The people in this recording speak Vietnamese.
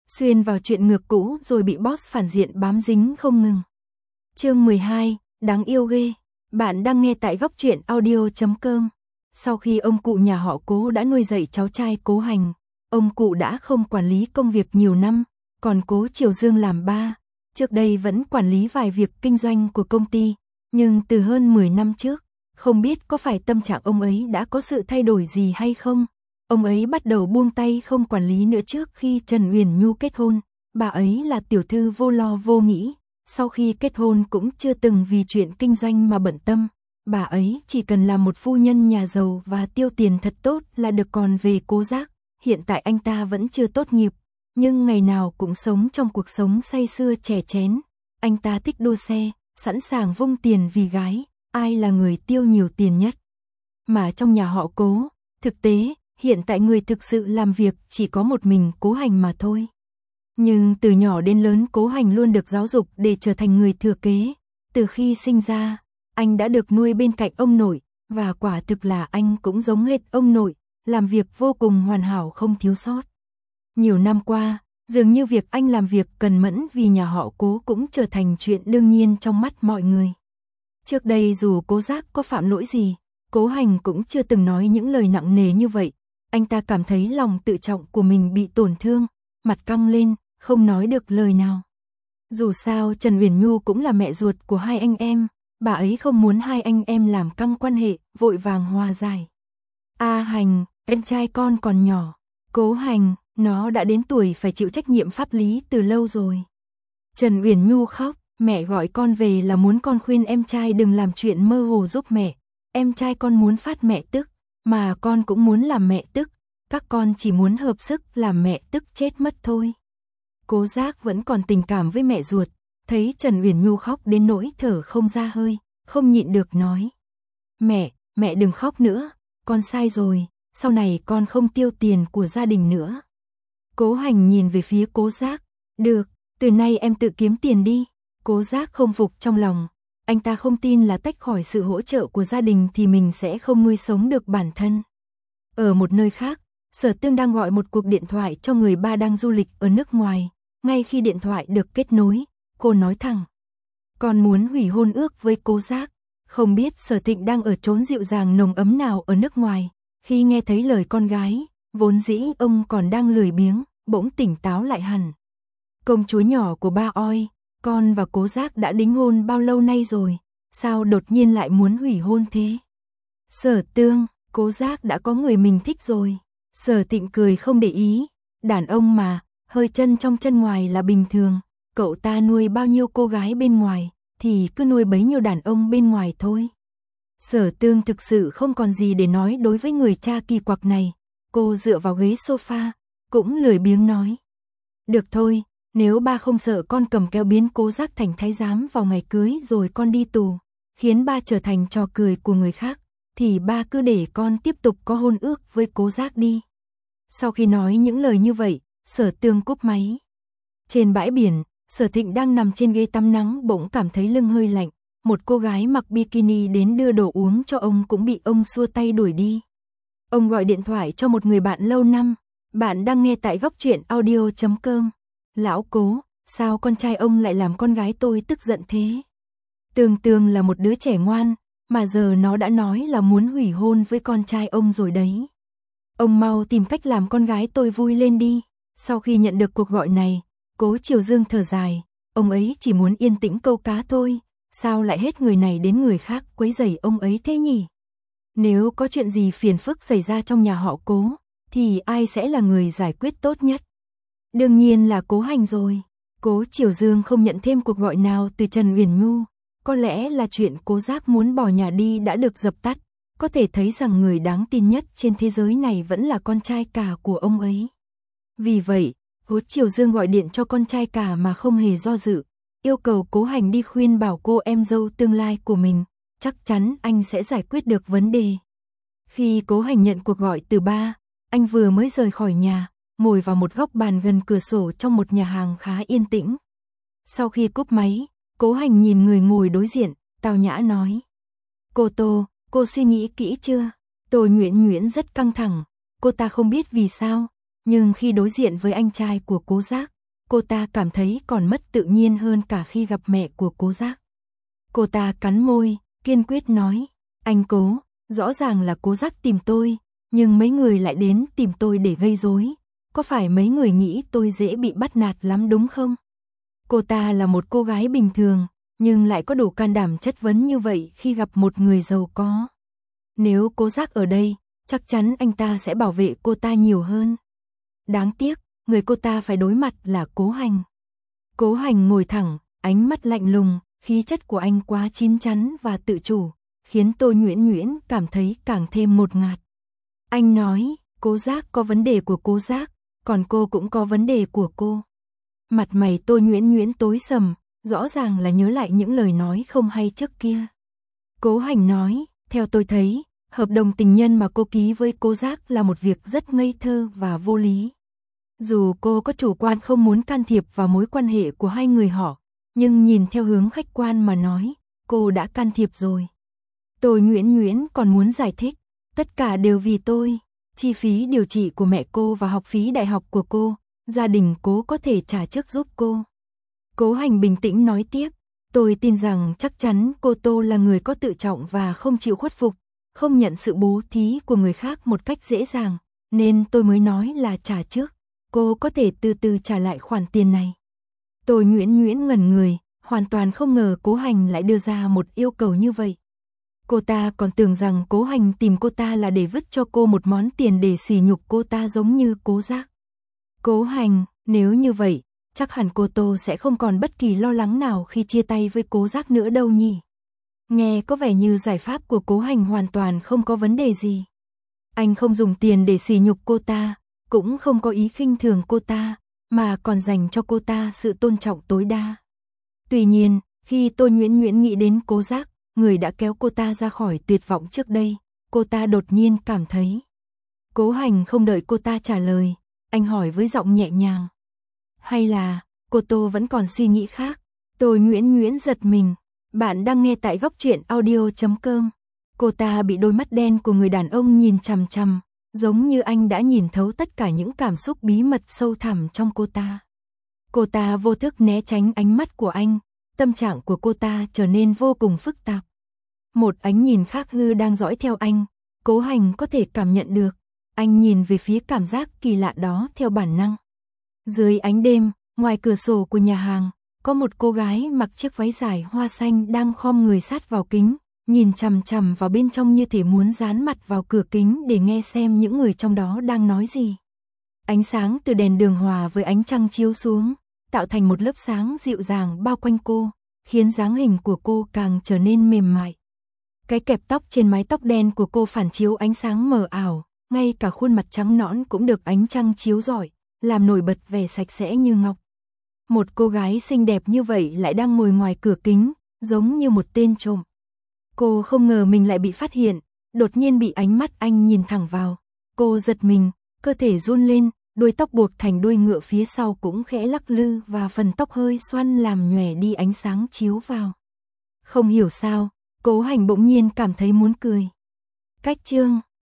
xuyên vào chuyện ngược cũ rồi bị boss phản diện bám dính không ngừng. Chương 12, đáng yêu ghê. Bạn đang nghe tại góc truyện audio.com. Sau khi ông cụ nhà họ Cố đã nuôi dạy cháu trai Cố Hành, ông cụ đã không quản lý công việc nhiều năm, còn Cố Triều Dương làm ba, trước đây vẫn quản lý vài việc kinh doanh của công ty, nhưng từ hơn 10 năm trước, không biết có phải tâm trạng ông ấy đã có sự thay đổi gì hay không. Ông ấy bắt đầu buông tay không quản lý nữa. Trước khi Trần Uyển Nhu kết hôn, bà ấy là tiểu thư vô lo vô nghĩ, sau khi kết hôn cũng chưa từng vì chuyện kinh doanh mà bận tâm. Bà ấy chỉ cần làm một phu nhân nhà giàu và tiêu tiền thật tốt là được. Còn về Cố Giác, hiện tại anh ta vẫn chưa tốt nghiệp, nhưng ngày nào cũng sống trong cuộc sống say sưa chè chén. Anh ta thích đua xe, sẵn sàng vung tiền vì gái, ai là người tiêu nhiều tiền nhất. Mà trong nhà họ Cố, thực tế, hiện tại người thực sự làm việc chỉ có một mình Cố Hành mà thôi. Nhưng từ nhỏ đến lớn Cố Hành luôn được giáo dục để trở thành người thừa kế. Từ khi sinh ra, anh đã được nuôi bên cạnh ông nội, và quả thực là anh cũng giống hệt ông nội, làm việc vô cùng hoàn hảo không thiếu sót. Nhiều năm qua, dường như việc anh làm việc cần mẫn vì nhà họ Cố cũng trở thành chuyện đương nhiên trong mắt mọi người. Trước đây dù Cố Giác có phạm lỗi gì, Cố Hành cũng chưa từng nói những lời nặng nề như vậy. Anh ta cảm thấy lòng tự trọng của mình bị tổn thương, mặt căng lên, không nói được lời nào. Dù sao Trần Uyển Nhu cũng là mẹ ruột của hai anh em, bà ấy không muốn hai anh em làm căng quan hệ, vội vàng hòa giải. A Hành, em trai con còn nhỏ. Cố Hành, nó đã đến tuổi phải chịu trách nhiệm pháp lý từ lâu rồi. Trần Uyển Nhu khóc, mẹ gọi con về là muốn con khuyên em trai đừng làm chuyện mơ hồ giúp mẹ. Em trai con muốn phát mẹ tức, mà con cũng muốn làm mẹ tức, các con chỉ muốn hợp sức làm mẹ tức chết mất thôi. Cố Giác vẫn còn tình cảm với mẹ ruột, thấy Trần Uyển Nhu khóc đến nỗi thở không ra hơi, không nhịn được nói. Mẹ đừng khóc nữa, con sai rồi, sau này con không tiêu tiền của gia đình nữa. Cố Hành nhìn về phía Cố Giác, được, từ nay em tự kiếm tiền đi. Cố Giác không phục trong lòng, anh ta không tin là tách khỏi sự hỗ trợ của gia đình thì mình sẽ không nuôi sống được bản thân. Ở một nơi khác, Sở Tương đang gọi một cuộc điện thoại cho người ba đang du lịch ở nước ngoài. Ngay khi điện thoại được kết nối, cô nói thẳng: con muốn hủy hôn ước với Cố Giác. Không biết Sở Thịnh đang ở chốn dịu dàng nồng ấm nào ở nước ngoài. Khi nghe thấy lời con gái, vốn dĩ ông còn đang lười biếng, bỗng tỉnh táo lại hẳn. Công chúa nhỏ của ba Oi, con và Cố Giác đã đính hôn bao lâu nay rồi, sao đột nhiên lại muốn hủy hôn thế? Sở Tương, Cố Giác đã có người mình thích rồi. Sở Thịnh cười không để ý, đàn ông mà, hơi chân trong chân ngoài là bình thường, cậu ta nuôi bao nhiêu cô gái bên ngoài, thì cứ nuôi bấy nhiêu đàn ông bên ngoài thôi. Sở Tương thực sự không còn gì để nói đối với người cha kỳ quặc này, cô dựa vào ghế sofa, cũng lười biếng nói. Được thôi, nếu ba không sợ con cầm kéo biến Cố Giác thành thái giám vào ngày cưới rồi con đi tù, khiến ba trở thành trò cười của người khác, thì ba cứ để con tiếp tục có hôn ước với Cố Giác đi. Sau khi nói những lời như vậy, Sở Tương cúp máy. Trên bãi biển, Sở Thịnh đang nằm trên ghế tắm nắng bỗng cảm thấy lưng hơi lạnh. Một cô gái mặc bikini đến đưa đồ uống cho ông cũng bị ông xua tay đuổi đi. Ông gọi điện thoại cho một người bạn lâu năm. Bạn đang nghe tại góc truyện audio.com. Lão Cố, sao con trai ông lại làm con gái tôi tức giận thế? Tường Tường là một đứa trẻ ngoan, mà giờ nó đã nói là muốn hủy hôn với con trai ông rồi đấy. Ông mau tìm cách làm con gái tôi vui lên đi. Sau khi nhận được cuộc gọi này, Cố Triều Dương thở dài, ông ấy chỉ muốn yên tĩnh câu cá thôi, sao lại hết người này đến người khác quấy rầy ông ấy thế nhỉ? Nếu có chuyện gì phiền phức xảy ra trong nhà họ Cố, thì ai sẽ là người giải quyết tốt nhất? Đương nhiên là Cố Hành rồi. Cố Triều Dương không nhận thêm cuộc gọi nào từ Trần Uyển Nhu, có lẽ là chuyện Cố Giác muốn bỏ nhà đi đã được dập tắt, có thể thấy rằng người đáng tin nhất trên thế giới này vẫn là con trai cả của ông ấy. Vì vậy, Cố Triều Dương gọi điện cho con trai cả mà không hề do dự, yêu cầu Cố Hành đi khuyên bảo cô em dâu tương lai của mình, chắc chắn anh sẽ giải quyết được vấn đề. Khi Cố Hành nhận cuộc gọi từ ba, anh vừa mới rời khỏi nhà, ngồi vào một góc bàn gần cửa sổ trong một nhà hàng khá yên tĩnh. Sau khi cúp máy, Cố Hành nhìn người ngồi đối diện, tao nhã nói: Cô Tô, cô suy nghĩ kỹ chưa? Tô Nguyễn Nguyễn rất căng thẳng, cô ta không biết vì sao, nhưng khi đối diện với anh trai của Cố Giác, cô ta cảm thấy còn mất tự nhiên hơn cả khi gặp mẹ của Cố Giác. Cô ta cắn môi, kiên quyết nói, anh Cố, rõ ràng là Cố Giác tìm tôi, nhưng mấy người lại đến tìm tôi để gây rối. Có phải mấy người nghĩ tôi dễ bị bắt nạt lắm đúng không? Cô ta là một cô gái bình thường, nhưng lại có đủ can đảm chất vấn như vậy khi gặp một người giàu có. Nếu Cố Giác ở đây, chắc chắn anh ta sẽ bảo vệ cô ta nhiều hơn. Đáng tiếc, người cô ta phải đối mặt là Cố Hành. Cố Hành ngồi thẳng, ánh mắt lạnh lùng, khí chất của anh quá chín chắn và tự chủ, khiến Tô Nhuyễn Nhuyễn cảm thấy càng thêm ngột ngạt. Anh nói, Cố Giác có vấn đề của Cố Giác, còn cô cũng có vấn đề của cô. Mặt mày Tô Nhuyễn Nhuyễn tối sầm, rõ ràng là nhớ lại những lời nói không hay trước kia. Cố Hành nói, theo tôi thấy, hợp đồng tình nhân mà cô ký với Cố Giác là một việc rất ngây thơ và vô lý. Dù cô có chủ quan không muốn can thiệp vào mối quan hệ của hai người họ, nhưng nhìn theo hướng khách quan mà nói, cô đã can thiệp rồi. Tô Nhuyễn Nhuyễn còn muốn giải thích, tất cả đều vì tôi, chi phí điều trị của mẹ cô và học phí đại học của cô, gia đình Cố có thể trả trước giúp cô. Cố Hành bình tĩnh nói tiếp, tôi tin rằng chắc chắn cô Tô là người có tự trọng và không chịu khuất phục, không nhận sự bố thí của người khác một cách dễ dàng, nên tôi mới nói là trả trước, cô có thể từ từ trả lại khoản tiền này. Tô Nhuyễn Nhuyễn ngẩn người, hoàn toàn không ngờ Cố Hành lại đưa ra một yêu cầu như vậy. Cô ta còn tưởng rằng Cố Hành tìm cô ta là để vứt cho cô một món tiền để sỉ nhục cô ta giống như Cố Giác. Cố Hành, nếu như vậy, chắc hẳn cô Tô sẽ không còn bất kỳ lo lắng nào khi chia tay với Cố Giác nữa đâu nhỉ. Nghe có vẻ như giải pháp của Cố Hành hoàn toàn không có vấn đề gì. Anh không dùng tiền để sỉ nhục cô ta, cũng không có ý khinh thường cô ta, mà còn dành cho cô ta sự tôn trọng tối đa. Tuy nhiên, khi Tô Nhuyễn Nhuyễn nghĩ đến Cố Giác, người đã kéo cô ta ra khỏi tuyệt vọng trước đây, cô ta đột nhiên cảm thấy. Cố Hành không đợi cô ta trả lời, anh hỏi với giọng nhẹ nhàng. Hay là, cô Tô vẫn còn suy nghĩ khác? Tô Nhuyễn Nhuyễn giật mình, bạn đang nghe tại góc truyện audio.com. Cô ta bị đôi mắt đen của người đàn ông nhìn chằm chằm, giống như anh đã nhìn thấu tất cả những cảm xúc bí mật sâu thẳm trong cô ta. Cô ta vô thức né tránh ánh mắt của anh, tâm trạng của cô ta trở nên vô cùng phức tạp. Một ánh nhìn khác hư đang dõi theo anh, Cố Hành có thể cảm nhận được, anh nhìn về phía cảm giác kỳ lạ đó theo bản năng. Dưới ánh đêm, ngoài cửa sổ của nhà hàng, có một cô gái mặc chiếc váy dài hoa xanh đang khom người sát vào kính, nhìn chằm chằm vào bên trong như thể muốn dán mặt vào cửa kính để nghe xem những người trong đó đang nói gì. Ánh sáng từ đèn đường hòa với ánh trăng chiếu xuống, tạo thành một lớp sáng dịu dàng bao quanh cô, khiến dáng hình của cô càng trở nên mềm mại. Cái kẹp tóc trên mái tóc đen của cô phản chiếu ánh sáng mờ ảo, ngay cả khuôn mặt trắng nõn cũng được ánh trăng chiếu rọi, làm nổi bật vẻ sạch sẽ như ngọc. Một cô gái xinh đẹp như vậy lại đang ngồi ngoài cửa kính, giống như một tên trộm. Cô không ngờ mình lại bị phát hiện, đột nhiên bị ánh mắt anh nhìn thẳng vào. Cô giật mình, cơ thể run lên, đuôi tóc buộc thành đuôi ngựa phía sau cũng khẽ lắc lư và phần tóc hơi xoăn làm nhòe đi ánh sáng chiếu vào. Không hiểu sao, Cố Hành bỗng nhiên cảm thấy muốn cười. Cách chương